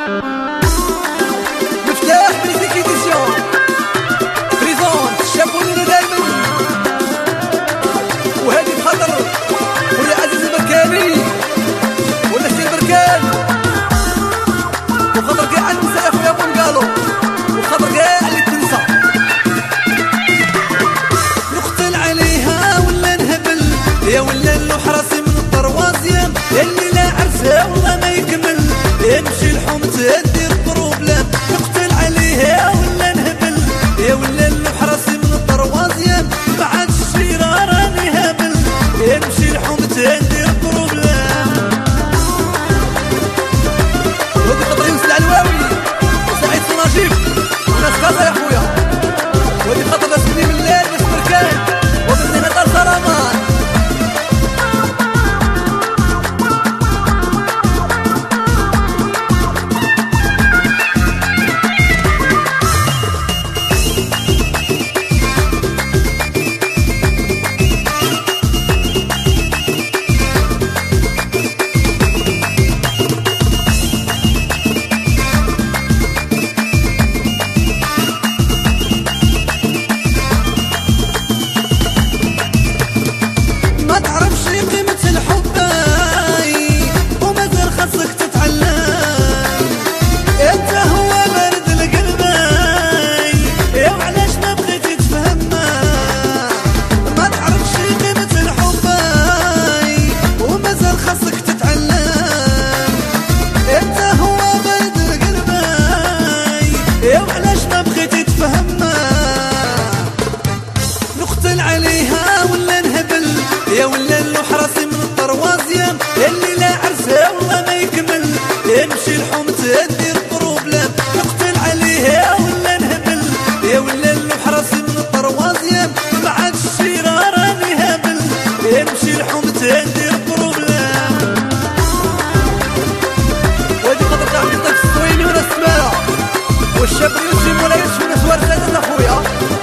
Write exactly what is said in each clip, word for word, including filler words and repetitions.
مفتاح ميوزيك إديسيون بريزونت شافوني دايما، وهذه بخاطر خويا عزيز البركاني ولا سي البركان، وخاطر كاع النساء يا خويا بونقالو، وخاطر كاع اللي تنسى نقتل عليها ولا نهبل يا ولا نلوح راسي من الطروازيام، يا اللي لا عرسها والله ما يكمل يمشي الحوم تدير بروبلام. نقتل عليها ولا نهبل يا ولا نلوح راسي من الطروازيام، ما عادش الشيرة راني هابل يمشي الحوم تدير بروبلام. ودي خاطر يوسف العلواوي وسعيد صناجيب وناس كازا يا خويا، ودي خاطر ناس مني من الليل ناس بركان ومن هنا طار سرامان. نقتل عليها ولا نهبل يا ولا نلوح راسي من الطروازيام، اللي لا عرسها والله ما يكمل يمشي الحوم تدير بروبلام. نقتل عليها ولا نهبل يا ولا نلوح راسي من الطروازيام، ما عادش الشيرة راني هابل يمشي الحوم تدير بروبلام. وهادي خاطر تاع قطيف الصويني وناس السمارة والشاب يوسف ولا يوسف وناس ورزازات اخويا.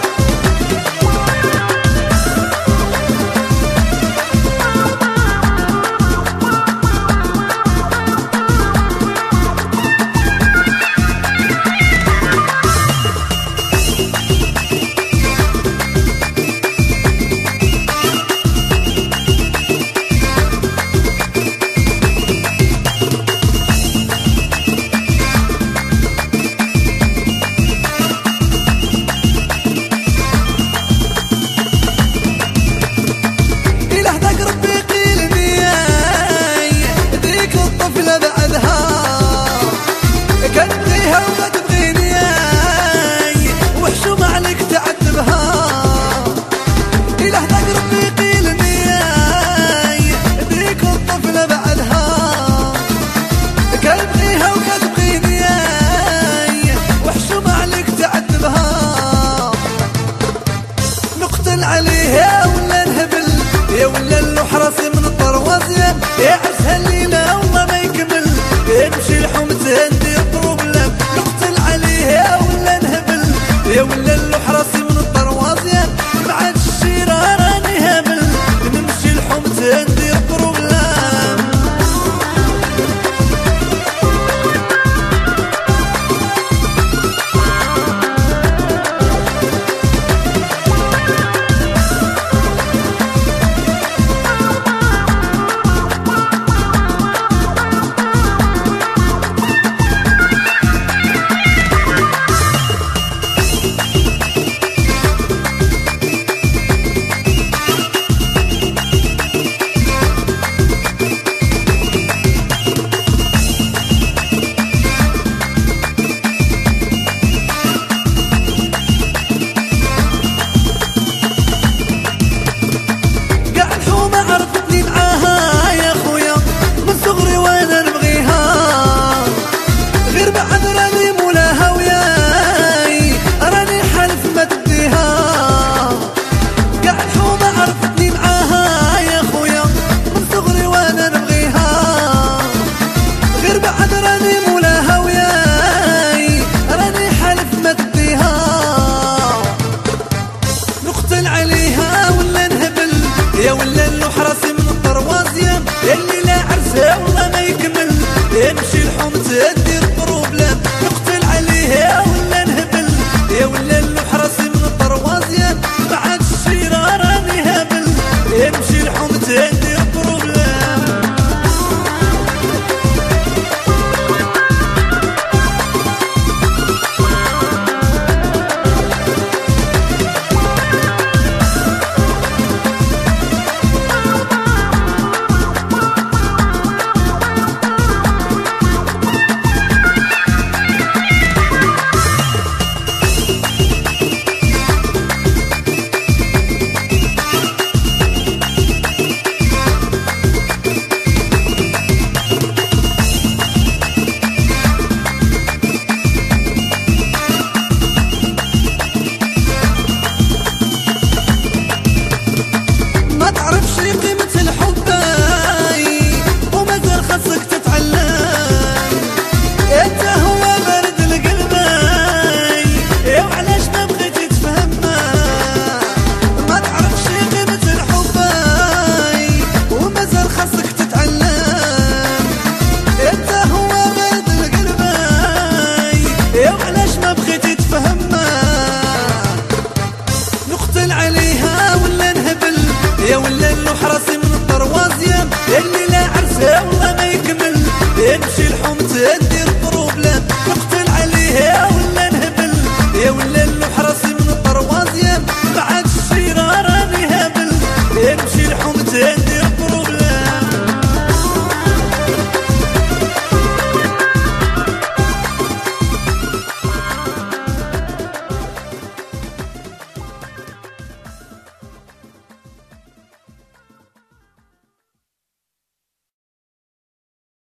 عليها ولا نهبل يا ولا نلوح راسي من الطروازيام، يا عرسها الليلة والله ما يكمل يمشي الحوم تندير بروبلام. نقتل عليها ولا نهبل يا ولا نلوح راسي من الطروازيام، ما عادش الشيرة راني هابل نمشي الحوم تندير بروبلام. امشي